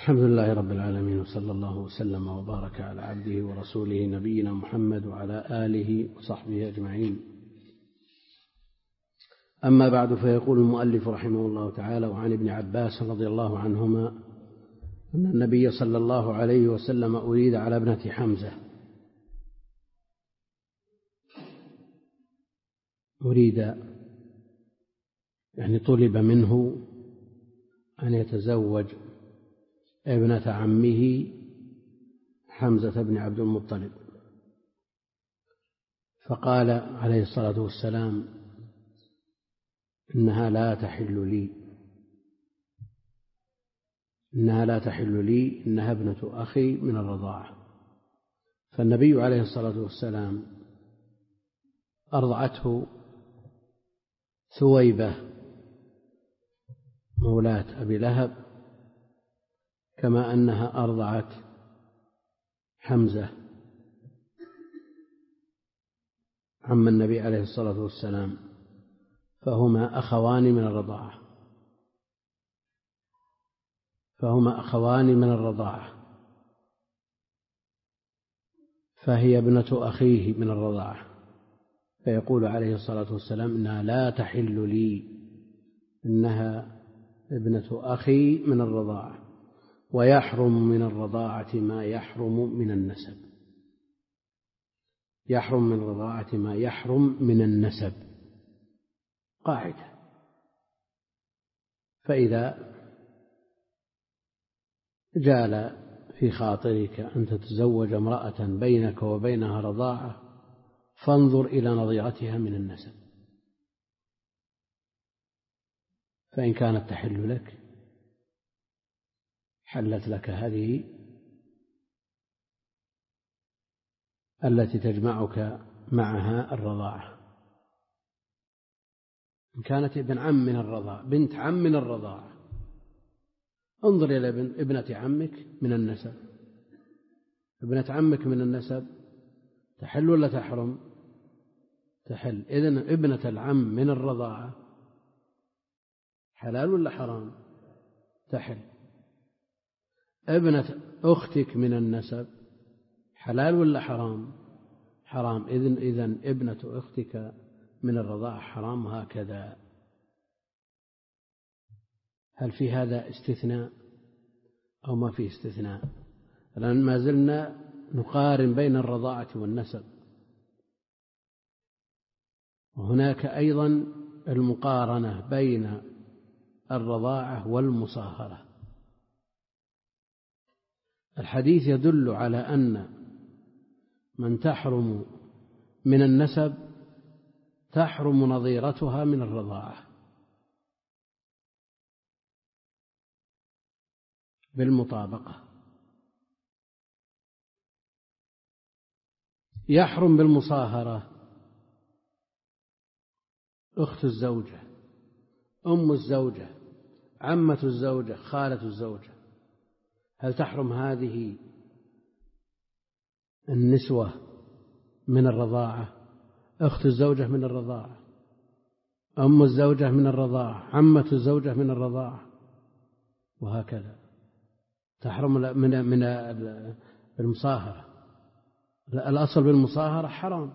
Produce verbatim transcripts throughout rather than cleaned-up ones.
الحمد لله رب العالمين، وصلى الله وسلم وبارك على عبده ورسوله نبينا محمد وعلى آله وصحبه أجمعين. أما بعد، فيقول المؤلف رحمه الله تعالى: وعن ابن عباس رضي الله عنهما أن النبي صلى الله عليه وسلم أريد على ابنة حمزة أريد يعني طلب منه أن يتزوج ابنة عمه حمزة بن عبد المطلب، فقال عليه الصلاة والسلام: إنها لا تحل لي إنها لا تحل لي إنها ابنة أخي من الرضاعة. فالنبي عليه الصلاة والسلام أرضعته ثويبة مولاة أبي لهب، كما أنها أرضعت حمزة عم النبي عليه الصلاة والسلام، فهما أخوان من الرضاعة فهما أخوان من الرضاعة فهي ابنة أخيه من الرضاعة. فيقول عليه الصلاة والسلام: إنها لا تحل لي إنها ابنة أخي من الرضاعة، ويحرم من الرضاعة ما يحرم من النسب يحرم من الرضاعة ما يحرم من النسب قاعدة. فإذا جال في خاطرك أن تتزوج امرأة بينك وبينها رضاعة، فانظر إلى نظيرتها من النسب، فإن كانت تحل لك حلت لك هذه التي تجمعك معها الرضاعة. إن كانت ابن عم من الرضاعة بنت عم من الرضاعة، انظر إلى ابنة عمك من النسب. ابنة عمك من النسب تحل ولا تحرم؟ تحل. إذن ابنة العم من الرضاعة حلال ولا حرام؟ تحل. ابنة أختك من النسب حلال ولا حرام؟ حرام. إذن إذن ابنة أختك من الرضاعة حرام، هكذا. هل في هذا استثناء أو ما في استثناء؟ لأن ما زلنا نقارن بين الرضاعة والنسب، وهناك أيضا المقارنة بين الرضاعة والمصاهرة. الحديث يدل على أن من تحرم من النسب تحرم نظيرتها من الرضاعة بالمطابقة. يحرم بالمصاهرة أخت الزوجة، أم الزوجة، عمة الزوجة، خالة الزوجة. هل تحرم هذه النسوة من الرضاعة؟ أخت الزوجة من الرضاعة، أم الزوجة من الرضاعة، عمة الزوجة من الرضاعة، وهكذا. تحرم من من المصاهرة. الأصل بالمصاهرة حرام.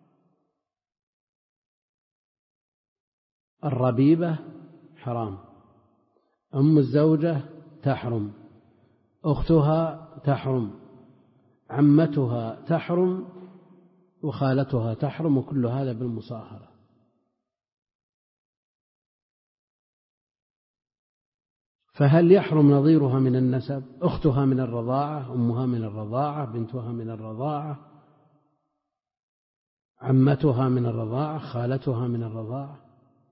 الربيبة حرام، أم الزوجة تحرم، أختها تحرم، عمتها تحرم، وخالتها تحرم، وكل هذا بالمصاهرة. فهل يحرم نظيرها من النسب؟ أختها من الرضاعة، أمها من الرضاعة، بنتها من الرضاعة، عمتها من الرضاعة، خالتها من الرضاعة.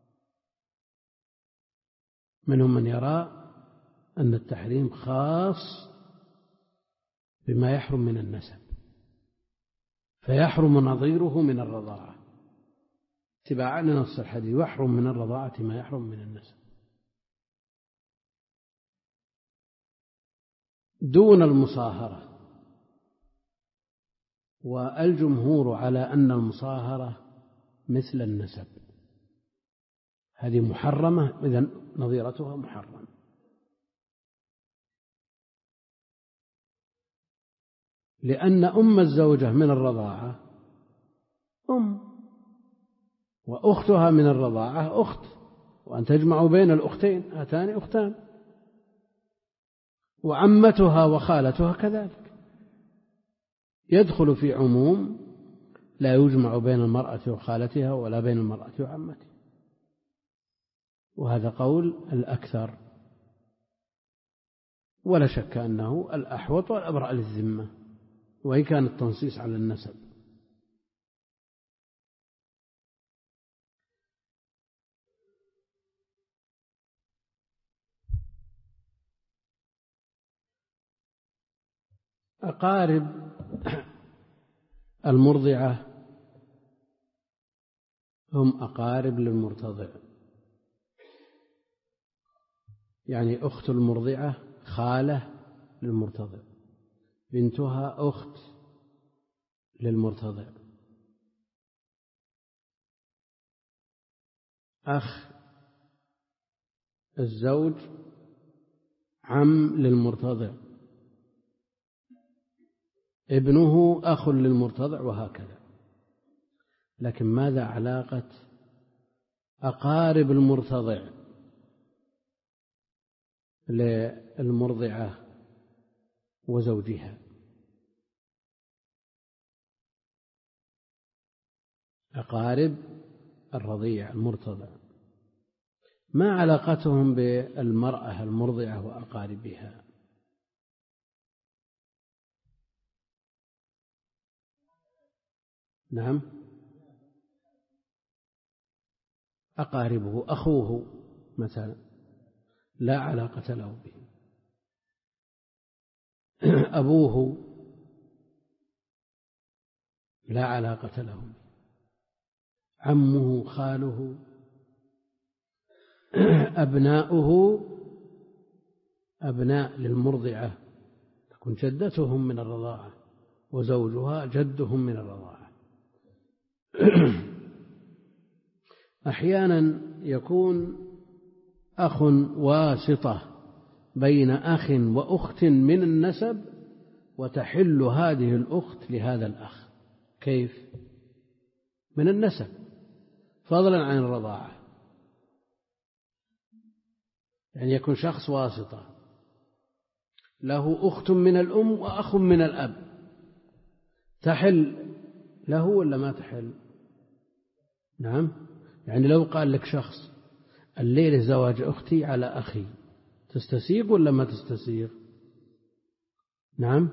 منهم من يرى أن التحريم خاص بما يحرم من النسب، فيحرم نظيره من الرضاعة اتباعا لنص الحديث: يحرم من الرضاعة ما يحرم من النسب، دون المصاهرة. والجمهور على أن المصاهرة مثل النسب، هذه محرمة، إذن نظيرتها محرم. لأن أم الزوجة من الرضاعة أم، وأختها من الرضاعة أخت، وأن تجمع بين الأختين هاتان أختان، وعمتها وخالتها كذلك، يدخل في عموم لا يجمع بين المرأة وخالتها ولا بين المرأة وعمتها، وهذا قول الأكثر، ولا شك أنه الأحوط والأبرأ للذمة، وإن كان التنصيص على النسب. أقارب المرضعة هم أقارب للمرتضع، يعني أخت المرضعة خالة للمرتضع، بنتها أخت للمرتضع، أخ الزوج عم للمرتضع، ابنه أخ للمرتضع، وهكذا. لكن ماذا علاقة أقارب المرتضع للمرضعة وزوجها؟ أقارب الرضيع المرتضع ما علاقتهم بالمرأة المرضعة وأقاربها؟ نعم، أقاربه أخوه مثلا لا علاقة له به، أبوه لا علاقة له به، عمه خاله، أبناؤه أبناء للمرضعة تكون جدتهم من الرضاعة، وزوجها جدهم من الرضاعة. أحيانا يكون أخ واسطة بين أخ وأخت من النسب، وتحل هذه الأخت لهذا الأخ. كيف؟ من النسب فضلا عن الرضاعة، يعني يكون شخص واسطة له أخت من الأم وأخ من الأب، تحل له ولا ما تحل؟ نعم، يعني لو قال لك شخص الليلة زواج أختي على أخي، تستسيغ ولا ما تستسيغ؟ نعم،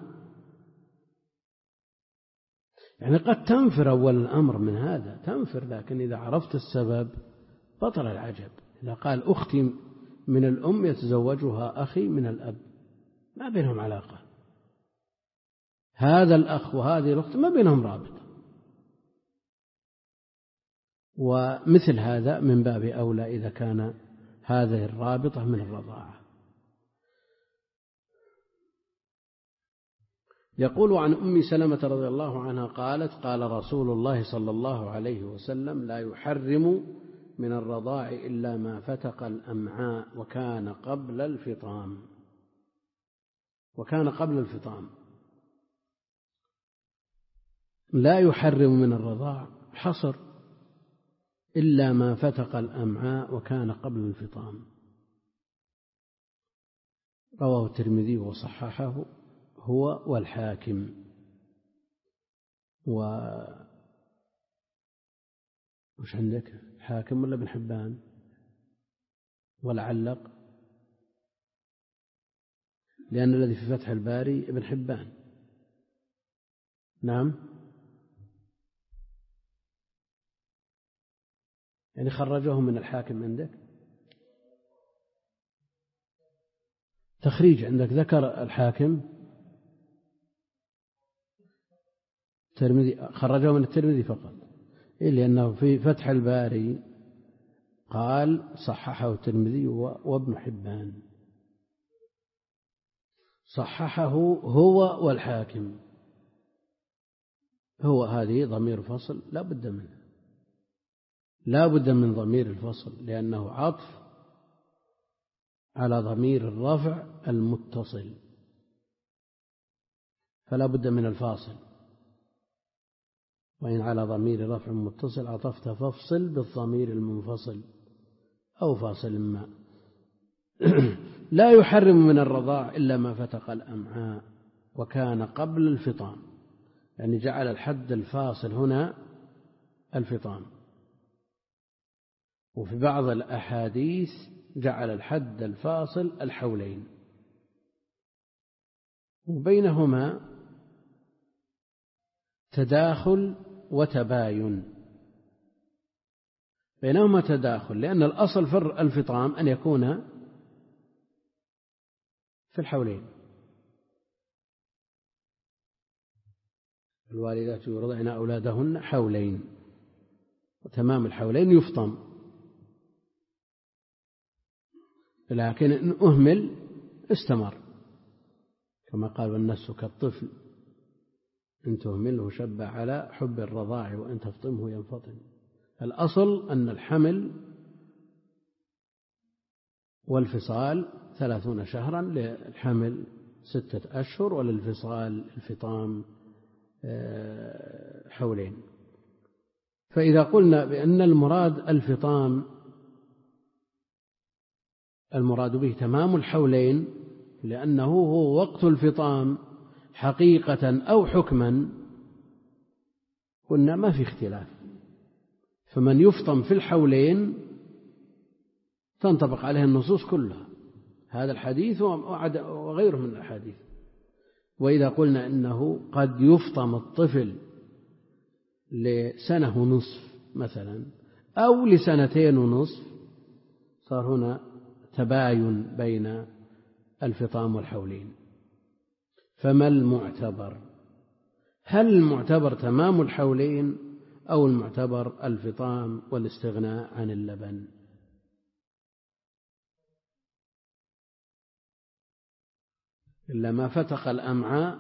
يعني قد تنفر أول الأمر من هذا، تنفر، لكن إذا عرفت السبب بطل العجب. إذا قال أختي من الأم يتزوجها أخي من الأب، ما بينهم علاقة، هذا الأخ وهذه الأخت ما بينهم رابط، ومثل هذا من باب أولى إذا كان هذه الرابطة من الرضاعة. يقول عن أم سلمة رضي الله عنها قالت: قال رسول الله صلى الله عليه وسلم: لا يحرم من الرضاع إلا ما فتق الأمعاء وكان قبل الفطام. وكان قبل الفطام لا يحرم من الرضاع حصر إلا ما فتق الأمعاء وكان قبل الفطام. رواه الترمذي وصححه هو والحاكم. و وش عندك؟ حاكم ولا ابن حبان؟ والعلق، لأن الذي في فتح الباري ابن حبان. نعم، يعني خرجه من الحاكم عندك. تخريج عندك ذكر الحاكم، الترمذي خرجه من الترمذي فقط، لأنه في فتح الباري قال صححه الترمذي وابن حبان، صححه هو والحاكم. هو هذه ضمير فصل لا بد منه، لا بد من ضمير الفصل، لأنه عطف على ضمير الرفع المتصل. فلا بد من الفاصل. وإن على ضمير رفع متصل عطفت فافصل بالضمير المنفصل أو فاصل ما. لا يحرم من الرضاع إلا ما فتق الأمعاء وكان قبل الفطام، يعني جعل الحد الفاصل هنا الفطام. وفي بعض الأحاديث جعل الحد الفاصل الحولين، وبينهما تداخل وتباين، بينهما تداخل، لأن الأصل في الفطام أن يكون في الحولين. الوالدات يرضعن أولادهن حولين، وتمام الحولين يفطم، لكن إن أهمل استمر، كما قال والنفس كالطفل إن تهمله شب على حب الرضاع وإن تفطمه ينفطم. الأصل أن الحمل والفصال ثلاثون شهرا، للحمل ستة أشهر، وللفصال الفطام حولين. فإذا قلنا بأن المراد الفطام المراد به تمام الحولين، لأنه هو وقت الفطام حقيقة أو حكما، قلنا ما في اختلاف، فمن يفطم في الحولين تنطبق عليه النصوص كلها، هذا الحديث وغيره من الأحاديث. وإذا قلنا إنه قد يفطم الطفل لسنة ونصف مثلا أو لسنتين ونصف، صار هنا تباين بين الفطام والحولين. فما المعتبر؟ هل المعتبر تمام الحولين أو المعتبر الفطام والاستغناء عن اللبن؟ إلا ما فتق الأمعاء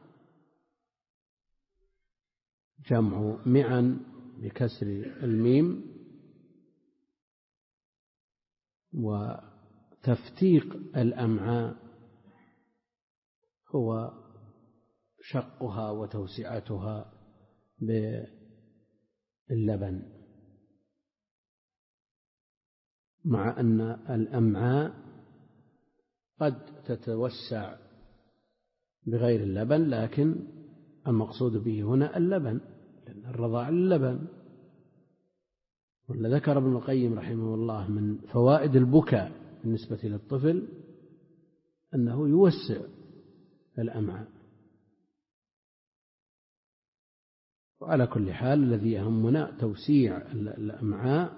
جمع معا بكسر الميم، وتفتيق الأمعاء هو شقها وتوسعتها باللبن، مع أن الأمعاء قد تتوسع بغير اللبن، لكن المقصود به هنا اللبن، لأن الرضاع اللبن. ولا ذكر ابن القيم رحمه الله من فوائد البكاء بالنسبة للطفل أنه يوسع الأمعاء. وعلى كل حال الذي يهمنا توسيع الأمعاء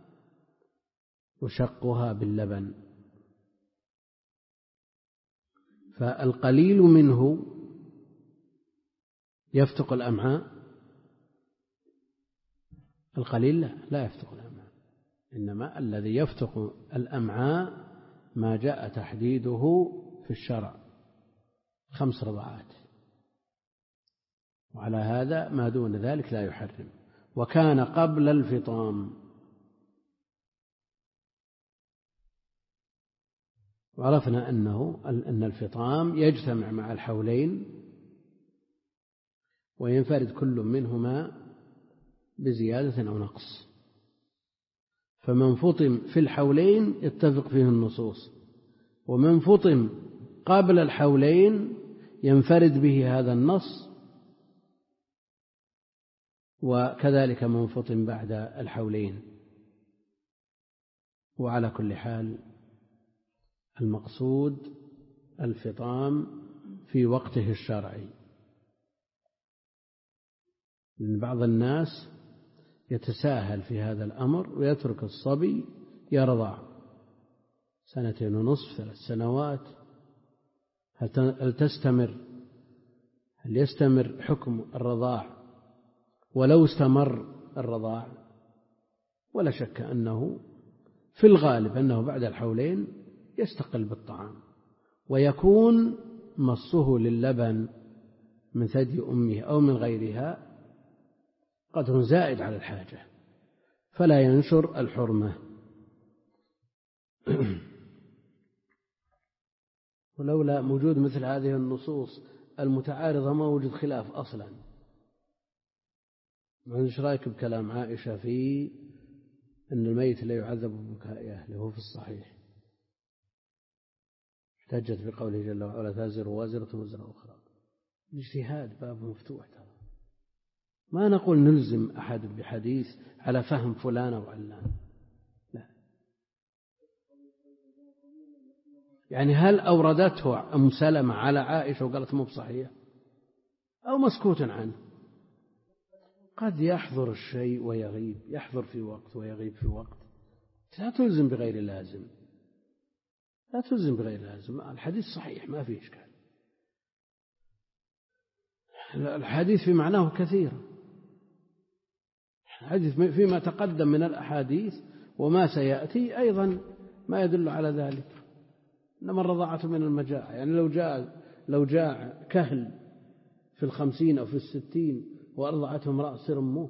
وشقها باللبن. فالقليل منه يفتق الأمعاء، القليل لا, لا يفتق الأمعاء، إنما الذي يفتق الأمعاء ما جاء تحديده في الشرع خمس رضعات، وعلى هذا ما دون ذلك لا يحرم. وكان قبل الفطام، وعرفنا أنه أن الفطام يجتمع مع الحولين وينفرد كل منهما بزيادة أو نقص. فمن فطم في الحولين يتفق فيه النصوص، ومن فطم قبل الحولين ينفرد به هذا النص، وكذلك من فطم بعد الحولين. وعلى كل حال المقصود الفطام في وقته الشرعي، لأن بعض الناس يتساهل في هذا الأمر ويترك الصبي يرضع سنتين ونصف ثلاث سنوات. هل تستمر هل يستمر حكم الرضاع ولو استمر الرضاع؟ ولا شك أنه في الغالب أنه بعد الحولين يستقل بالطعام، ويكون مصه للبن من ثدي أمه أو من غيرها قدر زائد على الحاجة، فلا ينشر الحرمة. ولولا وجود مثل هذه النصوص المتعارضة ما وجد خلاف أصلا. ايش رايك بكلام عائشة في أن الميت لا يعذب ببكاء أهله؟ هو في الصحيح، احتجت بقوله جل وعلا تزر وازرة وزر أخرى. الاجتهاد باب مفتوح ترى، ما نقول نلزم أحد بحديث على فهم فلان أو علان، لا. يعني هل أوردته أم سلمة على عائشة وقالت مو بصحيح أو مسكوت عنه؟ قد يحضر الشيء ويغيب، يحضر في وقت ويغيب في وقت، لا تلزم بغير لازم، لا تلزم بغير لازم. الحديث صحيح ما فيه إشكال، الحديث في معناه كثير، الحديث فيما تقدم من الأحاديث وما سيأتي أيضا ما يدل على ذلك. إنما الرضاعة من المجاعة، يعني لو جاء لو جاء كهل في الخمسين أو في الستين وأرضعته امرأة تصير أمه،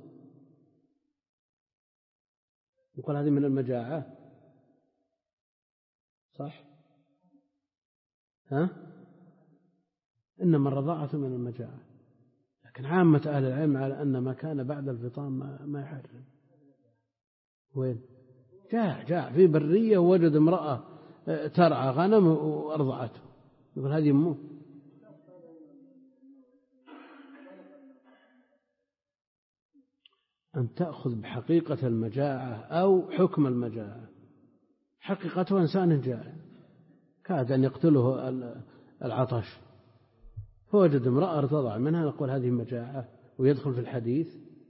يقول هذه من المجاعة، صح؟ ها؟ إنما الرضاعة من المجاعة، لكن عامة أهل العلم على أن ما كان بعد الفطام ما, ما يحرم. وين؟ جاء جاء في برية ووجد امرأة ترعى غنم وأرضعته، يقول هذه أمه. أن تأخذ بحقيقة المجاعة أو حكم المجاعة. حقيقته إنسان جائع كاد أن يقتله العطش، فوجد امرأة ارتضع منها، نقول هذه مجاعة ويدخل في الحديث.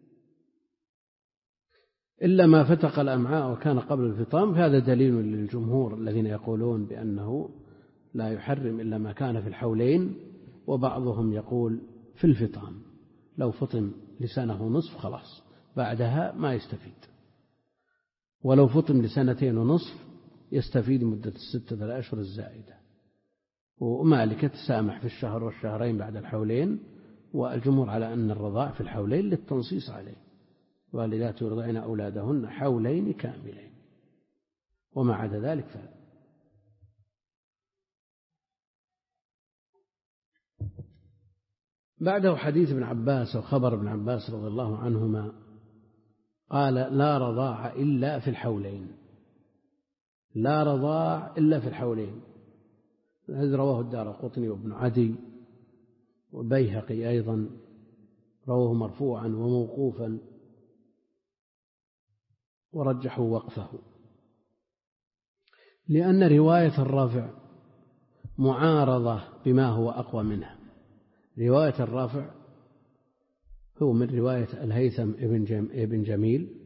إلا ما فتق الأمعاء وكان قبل الفطام، فهذا دليل للجمهور الذين يقولون بأنه لا يحرم إلا ما كان في الحولين، وبعضهم يقول في الفطام لو فطم لسنة ونصف خلاص بعدها ما يستفيد، ولو فطم لسنتين ونصف يستفيد مدة الستة الأشهر الزائدة. ومالك تسامح في الشهر والشهرين بعد الحولين، والجمهور على أن الرضاع في الحولين للتنصيص عليه، والدات يرضعن أولادهن حولين كاملين، وما عدا ذلك فلا. بعده حديث ابن عباس وخبر ابن عباس رضي الله عنهما قال لا رضاع إلا في الحولين، لا رضاع إلا في الحولين. هذا رواه الدارقطني وابن عدي والبيهقي أيضا، رواه مرفوعا وموقوفا ورجحوا وقفه، لأن رواية الرافع معارضة بما هو أقوى منها. رواية الرافع هو من رواية الهيثم ابن جميل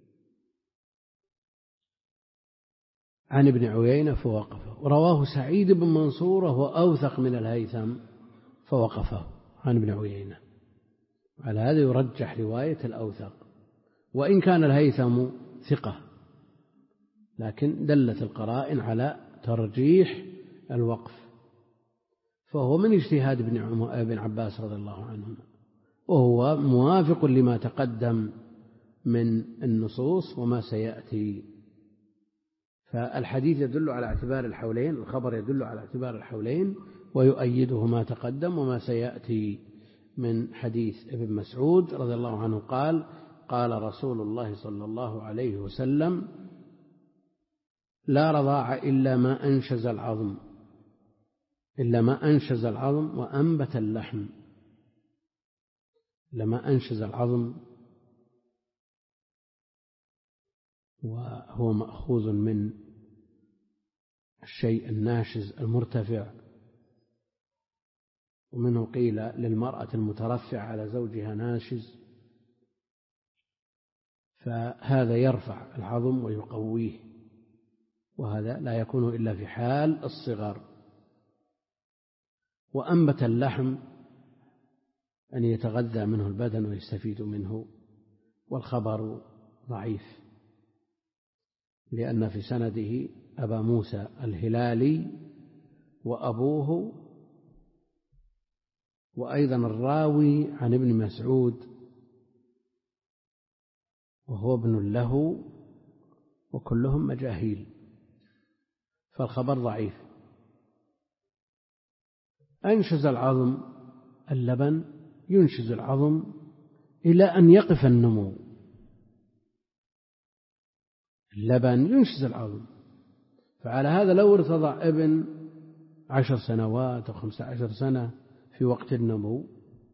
عن ابن عيينة فوقفه، ورواه سعيد بن منصور وهو أوثق من الهيثم فوقفه عن ابن عيينة. على هذا يرجح رواية الأوثق، وإن كان الهيثم ثقة، لكن دلت القرائن على ترجيح الوقف، فهو من اجتهاد ابن عباس رضي الله عنهما، وهو موافق لما تقدم من النصوص وما سيأتي. فالحديث يدل على اعتبار الحولين، الخبر يدل على اعتبار الحولين، ويؤيده ما تقدم وما سيأتي من حديث ابن مسعود رضي الله عنه قال قال رسول الله صلى الله عليه وسلم لا رضاع إلا ما أنشز العظم إلا ما أنشز العظم وأنبت اللحم. لما أنشز العظم وهو مأخوذ من الشيء الناشز المرتفع، ومنه قيل للمرأة المترفع على زوجها ناشز، فهذا يرفع العظم ويقويه، وهذا لا يكون إلا في حال الصغر. وأنبت اللحم أن يتغذى منه البدن ويستفيد منه، والخبر ضعيف لأن في سنده أبا موسى الهلالي وأبوه، وأيضا الراوي عن ابن مسعود وهو ابن له، وكلهم مجاهيل، فالخبر ضعيف. أنشز العظم اللبن ينشز العظم إلى أن يقف النمو. اللبن ينشز العظم، فعلى هذا لو ارتضع ابن عشر سنوات أو خمسة عشر سنة في وقت النمو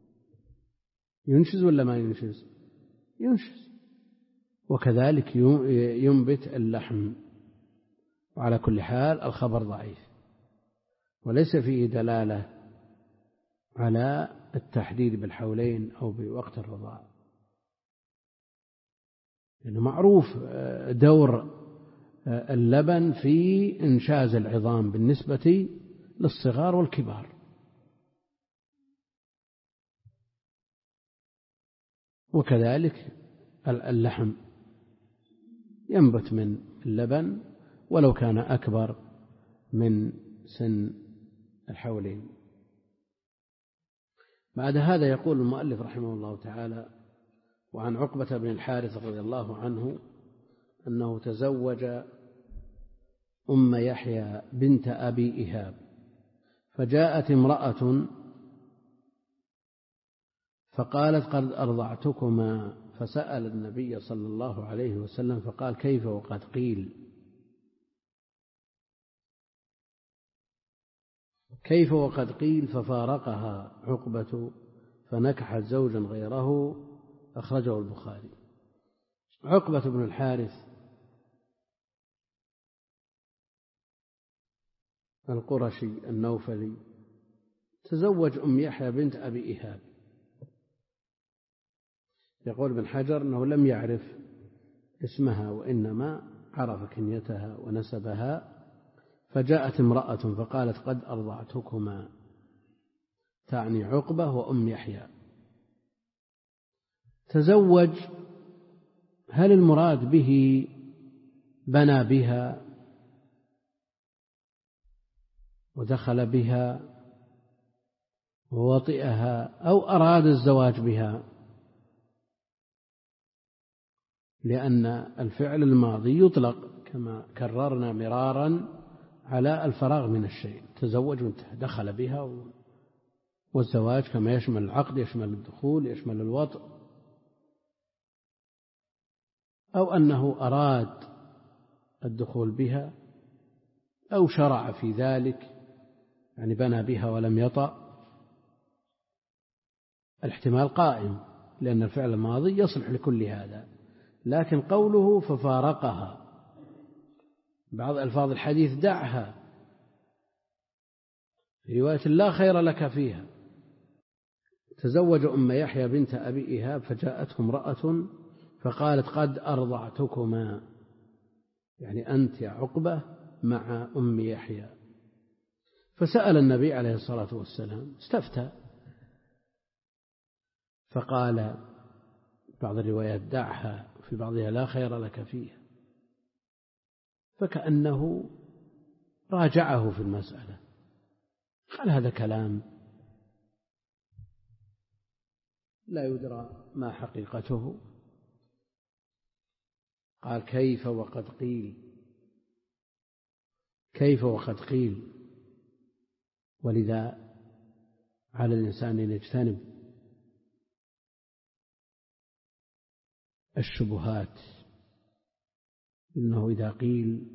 ينشز ولا ما ينشز؟ ينشز. وكذلك ينبت اللحم. وعلى كل حال الخبر ضعيف وليس فيه دلالة على التحديد بالحولين أو بوقت الرضاعة، لأنه معروف دور اللبن في إنشاز العظام بالنسبة للصغار والكبار. وكذلك اللحم ينبت من اللبن ولو كان أكبر من سن الحولين. بعد هذا يقول المؤلف رحمه الله تعالى: وعن عقبة بن الحارث رضي الله عنه أنه تزوج أم يحيى بنت أبي إيهاب، فجاءت امرأة فقالت: قد أرضعتكما، فسأل النبي صلى الله عليه وسلم فقال: كيف وقد قيل؟ كيف وقد قيل؟ ففارقها عقبة فنكحت زوجا غيره. أخرجه البخاري. عقبة بن الحارث القرشي النوفلي تزوج أم يحيى بنت أبي إيهاب. يقول ابن حجر أنه لم يعرف اسمها وإنما عرف كنيتها ونسبها. فجاءت امرأة فقالت: قد أرضعتكما، تعني عقبة وأم يحيى. تزوج، هل المراد به بنى بها ودخل بها ووطئها أو أراد الزواج بها؟ لأن الفعل الماضي يطلق كما كررنا مرارا على الفراغ من الشيء. تزوج وانتهى، دخل بها. والزواج كما يشمل العقد يشمل الدخول يشمل الوطء. أو أنه أراد الدخول بها أو شرع في ذلك، يعني بنى بها ولم يطأ. الاحتمال قائم لأن الفعل الماضي يصلح لكل هذا. لكن قوله ففارقها، بعض ألفاظ الحديث دعها، في رواية لا خير لك فيها. تزوج أم يحيى بنت أبي إيهاب فجاءته امرأة فقالت: قد أرضعتكما، يعني أنت يا عقبة مع أم يحيى. فسأل النبي عليه الصلاة والسلام، استفتى، فقال بعض الروايات دعها، في بعضها لا خير لك فيها، فكأنه راجعه في المسألة. قال هذا كلام لا يدرى ما حقيقته. قال: كيف وقد قيل؟ كيف وقد قيل؟ ولذا على الإنسان أن يجتنب الشبهات، إنه إذا قيل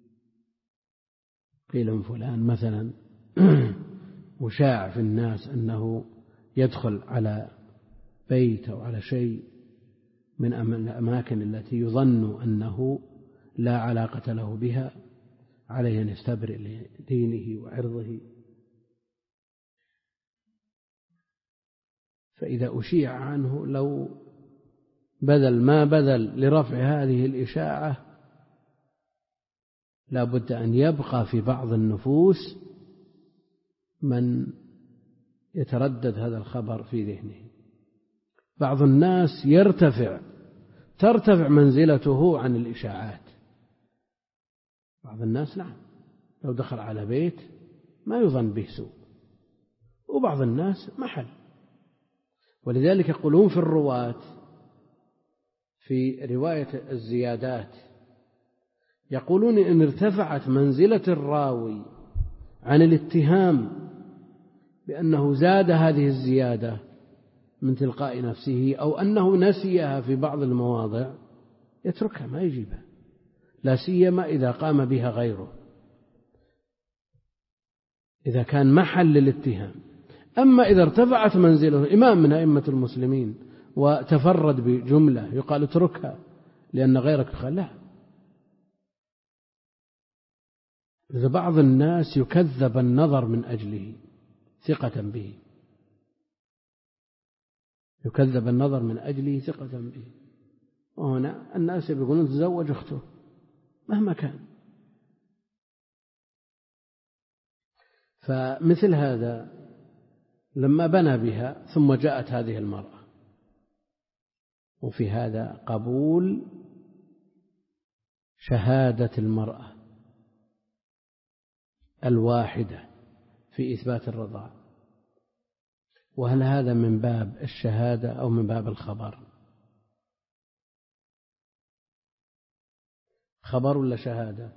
قيل من فلان مثلا وشاع في الناس أنه يدخل على بيت أو على شيء من الأماكن التي يظن أنه لا علاقة له بها، عليه أن يستبرئ لدينه وعرضه. فإذا أشيع عنه لو بذل ما بذل لرفع هذه الإشاعة لا بد أن يبقى في بعض النفوس من يتردد هذا الخبر في ذهنه. بعض الناس يرتفع ترتفع منزلته عن الإشاعات. بعض الناس نعم لو دخل على بيت ما يظن به سوء، وبعض الناس محل. ولذلك يقولون في الرواة في رواية الزيادات، يقولون إن ارتفعت منزلة الراوي عن الاتهام بأنه زاد هذه الزيادة من تلقاء نفسه أو أنه نسيها في بعض المواضع يتركها ما يجيبها، لا سيما إذا قام بها غيره، إذا كان محل للاتهام. أما إذا ارتفعت منزله إمام من أئمة المسلمين وتفرد بجملة يقال اتركها لأن غيرك قال لا. إذا بعض الناس يكذب النظر من أجله ثقة به، يكذب النظر من أجله ثقة به، وهنا الناس يقولون تزوج أخته مهما كان. فمثل هذا لما بنى بها ثم جاءت هذه المرأة، وفي هذا قبول شهادة المرأة الواحدة في إثبات الرضاعة. وهل هذا من باب الشهادة أو من باب الخبر؟ خبر ولا شهادة؟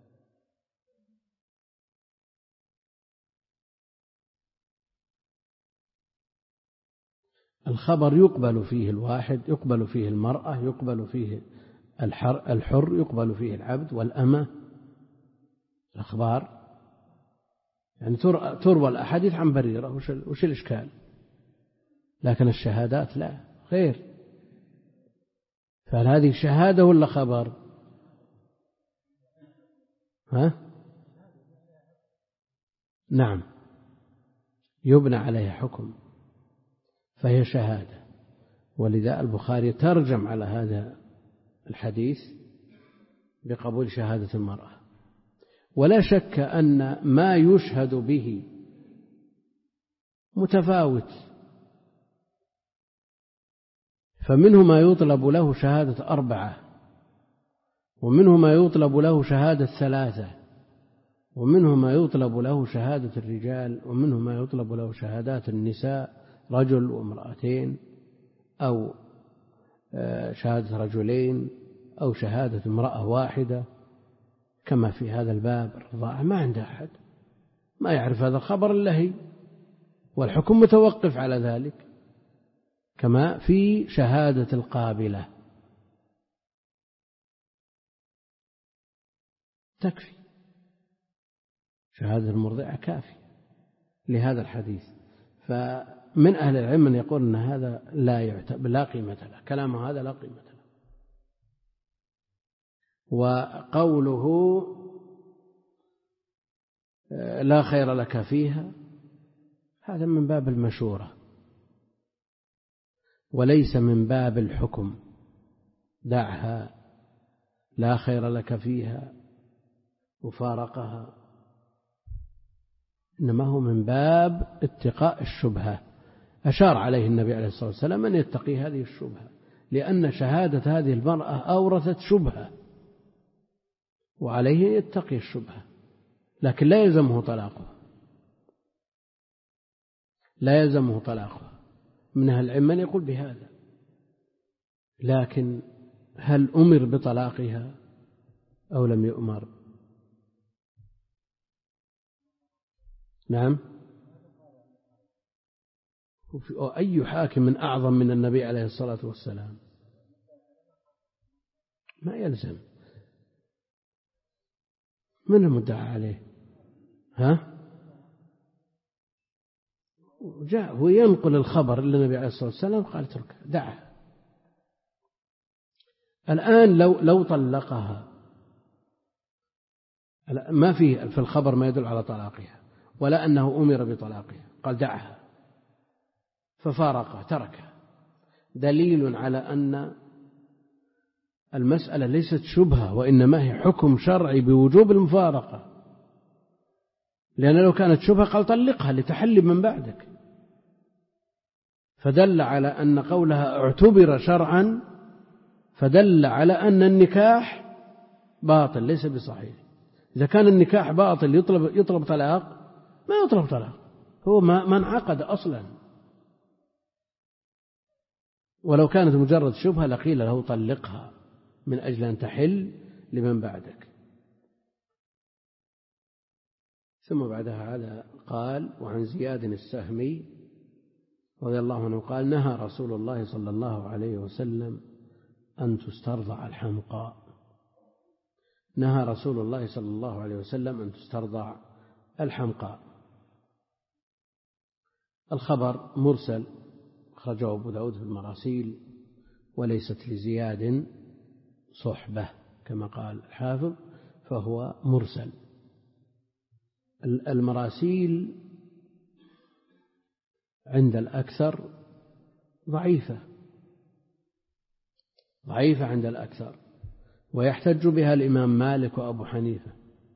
الخبر يقبل فيه الواحد، يقبل فيه المرأة، يقبل فيه الحر, الحر يقبل فيه العبد والأمة. الأخبار يعني تروى الأحاديث عن بريرة، وش, وش الإشكال؟ لكن الشهادات لا، غير. فهل هذه شهادة ولا خبر؟ ها؟ نعم، يبنى عليها حكم، فهي شهادة. ولذا البخاري ترجم على هذا الحديث بقبول شهادة المرأة. ولا شك أن ما يشهد به متفاوت، فمنه ما يطلب له شهادة أربعة، ومنه ما يطلب له شهادة ثلاثة، ومنه ما يطلب له شهادة الرجال، ومنه ما يطلب له شهادات النساء، رجل وامرأتين، أو شهادة رجلين، أو شهادة امرأة واحدة، كما في هذا الباب الرضاعة ما عند أحد ما يعرف هذا الخبر إلا هي، والحكم متوقف على ذلك، كما في شهادة القابلة تكفي، شهادة المرضعة كافية لهذا الحديث. فمن أهل العلم من يقول أن هذا لا يعتبر، لا قيمة له، كلامه هذا لا قيمة له. وقوله لا خير لك فيها هذا من باب المشورة وليس من باب الحكم. دعها، لا خير لك فيها، وفارقها، إنما هو من باب اتقاء الشبهة. أشار عليه النبي عليه الصلاة والسلام أن يتقي هذه الشبهة، لأن شهادة هذه المرأة أورثت شبهة، وعليه يتقي الشبهة، لكن لا يلزمه طلاقه، لا يلزمه طلاقه. من أهل العلم من يقول بهذا، لكن هل أمر بطلاقها أو لم يؤمر؟ نعم. أي حاكم أعظم من النبي عليه الصلاة والسلام؟ ما يلزم. من المدعى عليه؟ ها؟ جاء هو ينقل الخبر للنبي عليه الصلاة والسلام قال اتركها، دعها. الآن لو لو طلقها، ما في في الخبر ما يدل على طلاقها ولا أنه أمر بطلاقها، قال دعها ففارقها تركها، دليل على أن المسألة ليست شبهة، وإنما هي حكم شرعي بوجوب المفارقة. لأن لو كانت شبهة قال طلقها لتحلي من بعدك، فدل على أن قولها اعتبر شرعا، فدل على أن النكاح باطل ليس بصحيح. إذا كان النكاح باطل يطلب يطلب طلاق، ما يطلب طلاق، هو ما ما انعقد أصلا. ولو كانت مجرد شبهة لقيل له طلقها من أجل أن تحل لمن بعدك. ثم بعدها هذا قال: وعن زياد السهمي رضي الله عنه قال: نهى رسول الله صلى الله عليه وسلم أن تسترضع الحمقاء. نهى رسول الله صلى الله عليه وسلم أن تسترضع الحمقاء. الخبر مرسل، أخرجه أبو داود في المراسيل، وليست لزياد صحبة كما قال الحافظ، فهو مرسل. المراسيل عند الأكثر ضعيفة ضعيفة عند الأكثر، ويحتج بها الإمام مالك وأبو حنيفة.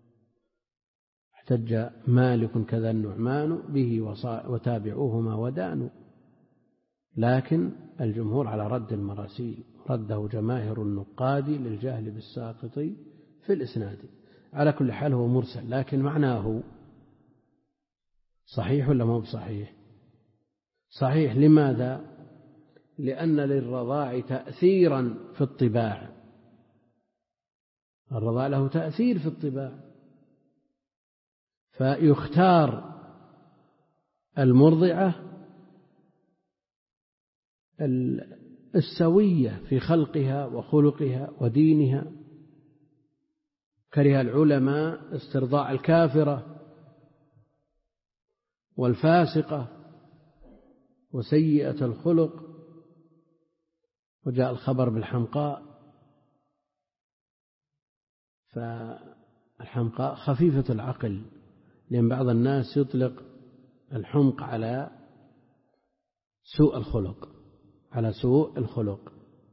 احتج مالك كذا النعمان به وتابعوهما ودانوا، لكن الجمهور على رد المراسيل، رده جماهير النقاد للجهل بالساقط في الإسناد. على كل حال هو مرسل، لكن معناه صحيح ولا مو بصحيح؟ صحيح. لماذا؟ لأن للرضاع تأثيرا في الطباع، الرضاع له تأثير في الطباع، فيختار المرضعة السوية في خلقها وخلقها ودينها. كره العلماء استرضاع الكافرة والفاسقة وسيئة الخلق، وجاء الخبر بالحمقاء، فالحمقاء خفيفة العقل، لأن بعض الناس يطلق الحمق على سوء الخلق على سوء الخلق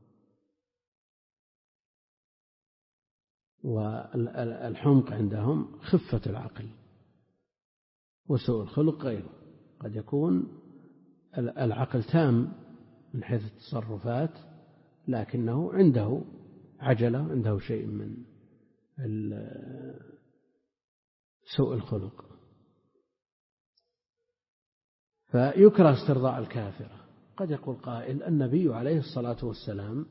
والحمق عندهم خفة العقل، وسوء الخلق غيره. قد يكون العقل تام من حيث التصرفات، لكنه عنده عجلة، عنده شيء من سوء الخلق. فيكره استرضاع الكافرة. قد يقول قائل: النبي عليه الصلاة والسلام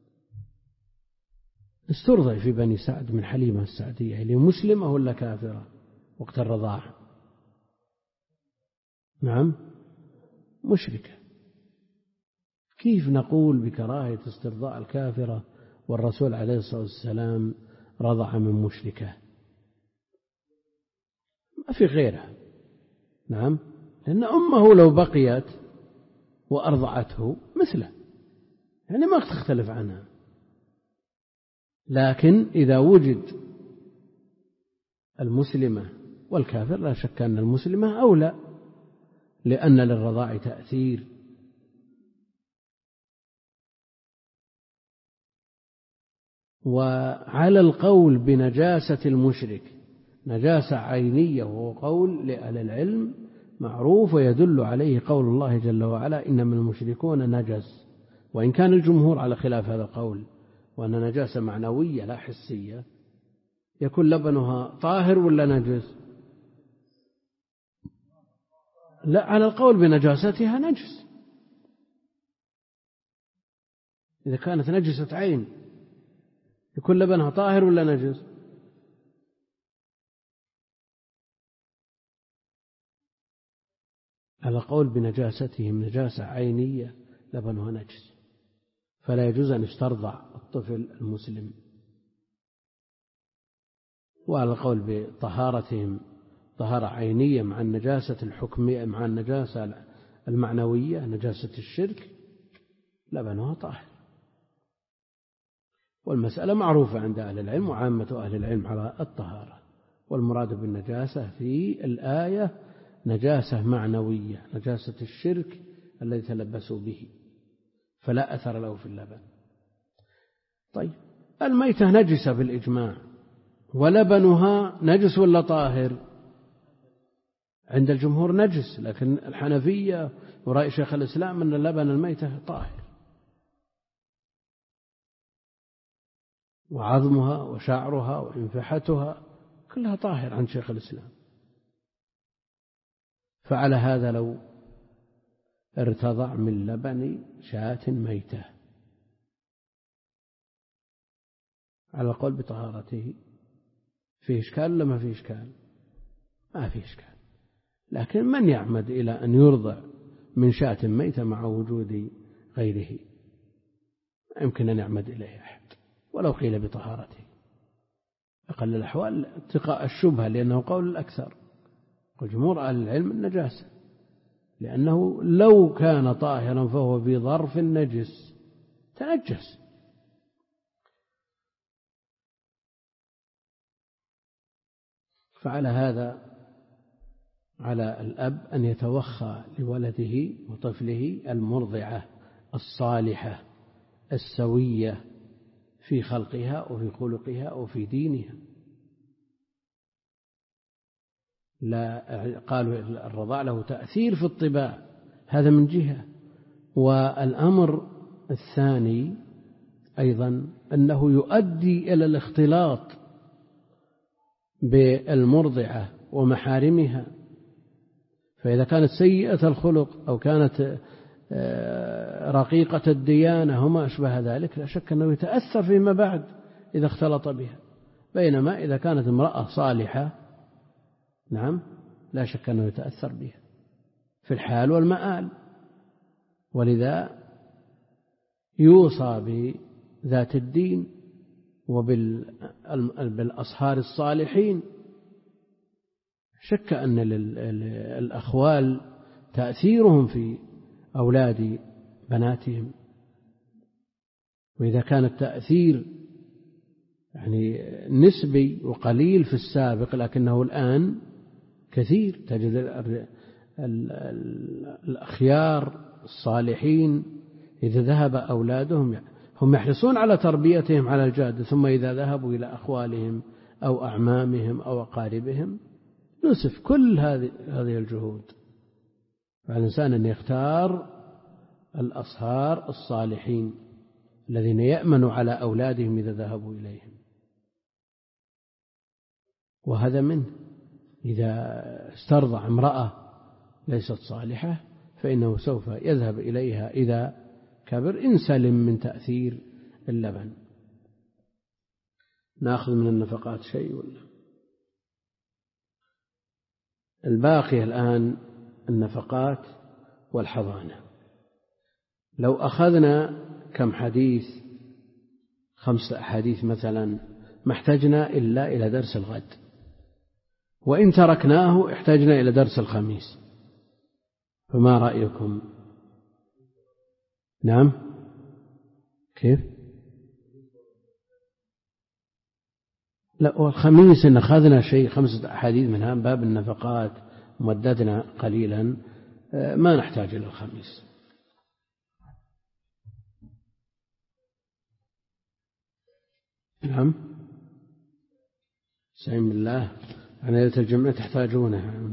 استرضع في بني سعد من حليمة السعدية، هي مسلمة ولا كافرة وقت الرضاع؟ نعم، مشركة. كيف نقول بكراهة استرضاع الكافرة والرسول عليه الصلاة والسلام رضع من مشركة؟ ما في غيرها. نعم، لأن أمه لو بقيت وأرضعته مثله، يعني ما تختلف عنها. لكن إذا وجد المسلمة والكافر، لا شك أن المسلمة أولى، لأن للرضاع تأثير. وعلى القول بنجاسة المشرك نجاسة عينية، وهو قول لأهل العلم معروف، ويدل عليه قول الله جل وعلا: إنما المشركون نجس. وإن كان الجمهور على خلاف هذا القول، وأن نجاسة معنوية لا حسية، يكون لبنها طاهر ولا نجس؟ لا، على القول بنجاستها نجس. إذا كانت نجسة عين يكون لبنها طاهر ولا نجس؟ على قول بنجاستهم نجاسة عينية لبنها نجس، فلا يجوز أن يسترضع الطفل المسلم. وعلى القول بطهارتهم طهارة عينية مع النجاسة الحكمية، مع النجاسة المعنوية نجاسة الشرك، لبنها طاهر. والمسألة معروفة عند أهل العلم، وعامة أهل العلم على الطهارة. والمراد بالنجاسة في الآية نجاسة معنوية، نجاسة الشرك الذي تلبسوا به، فلا أثر له في اللبن. طيب، الميتة نجسة بالإجماع، ولبنها نجس ولا طاهر؟ عند الجمهور نجس، لكن الحنفية ورأي شيخ الإسلام أن لبن الميتة طاهر، وعظمها وشعرها وإنفحتها كلها طاهر عند شيخ الإسلام. فعلى هذا لو ارتضع من لبن شاة ميتة على القول بطهارته، فيه إشكال ولا ما فيه إشكال؟ ما في إشكال. لكن من يعمد إلى أن يرضع من شاة ميتة مع وجود غيره؟ يمكن أن يعمد إليه أحد ولو قيل بطهارته. أقل الأحوال اتقاء الشبهة، لأنه قول الأكثر وجمهور أهل العلم النجاسة، لأنه لو كان طاهرا فهو في ظرف النجس تنجس. فعلى هذا على الأب أن يتوخى لولده وطفله المرضعة الصالحة السوية في خلقها وفي خلقها وفي دينها. لا قالوا الرضاع له تأثير في الطباع، هذا من جهة. والأمر الثاني أيضا أنه يؤدي إلى الاختلاط بالمرضعة ومحارمها، فإذا كانت سيئة الخلق أو كانت رقيقة الديانة وما أشبه ذلك لا شك أنه يتأثر فيما بعد إذا اختلط بها. بينما إذا كانت امرأة صالحة نعم لا شك أنه يتأثر بها في الحال والمآل. ولذا يوصى بذات الدين وبالأصهار الصالحين. شك أن الأخوال تأثيرهم في أولاد بناتهم، وإذا كان التأثير يعني نسبي وقليل في السابق لكنه الآن كثير، تجد الأخيار الصالحين إذا ذهب أولادهم هم يحرصون على تربيتهم على الجادة، ثم إذا ذهبوا إلى أخوالهم أو أعمامهم أو أقاربهم نسف كل هذه هذه الجهود. فالإنسان أن يختار الأصهار الصالحين الذين يأمنوا على أولادهم إذا ذهبوا إليهم. وهذا منه إذا استرضع امرأة ليست صالحة فإنه سوف يذهب إليها إذا كبر إن سلم من تأثير اللبن. نأخذ من النفقات شيء ولا الباقي الآن النفقات والحضانة. لو أخذنا كم حديث، خمسة أحاديث مثلا، ما احتجنا إلا إلى درس الغد، وإن تركناه احتجنا إلى درس الخميس. فما رأيكم؟ نعم كيف؟ لا والخميس إن أخذنا شيء خمسة أحاديث منها باب النفقات ومددنا قليلا ما نحتاج إلى الخميس. نعم سعيم بالله عن ليلة الجمعة تحتاجونها.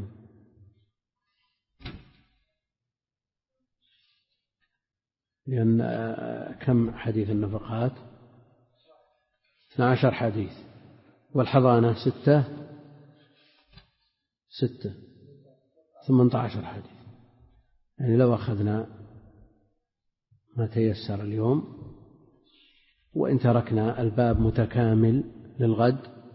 لأن كم حديث النفقات؟ اثنا عشر حديث، والحضانة ستة ستة ثمانية عشر حديث. يعني لو أخذنا ما تيسر اليوم وإن تركنا الباب متكامل للغد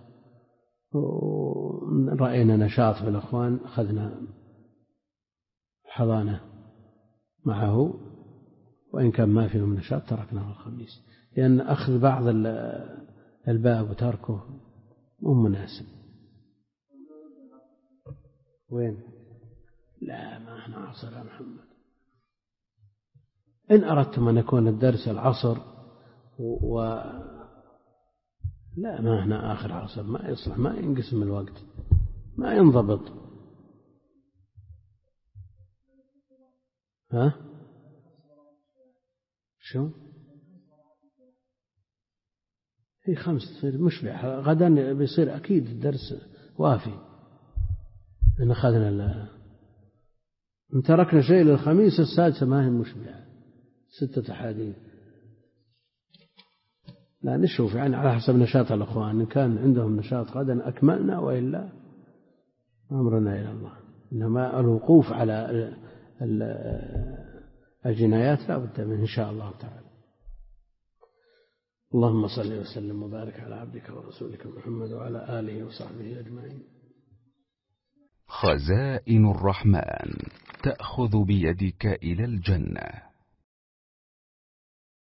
ورأينا نشاط في الأخوان أخذنا الحضانة معه، وإن كان ما فيهم نشاط تركناه الخميس، لأن أخذ بعض الباب وتركه مو مناسب. وين؟ لا ما احنا عصر يا محمد. إن أردتم أن يكون الدرس العصر و لا ما احنا آخر عصر، ما يصلح، ما ينقسم الوقت، ما ينضبط. ها شو في خمس تصير مشبع، غدا بيصير أكيد الدرس وافي. إن أخذنا ال... إن تركنا شيء للخميس السادسة ما هي مشبع، ستة أحاديث. لا نشوف يعني على حسب نشاط الأخوان، إن كان عندهم نشاط غدا أكملنا، وإلا أمرنا إلى الله. إنما الوقوف على الجنايات لا بد منه إن شاء الله تعالى. اللهم صل وسلم وبارك على عبدك ورسولك محمد وعلى آله وصحبه أجمعين. خزائن الرحمن تأخذ بيدك إلى الجنة.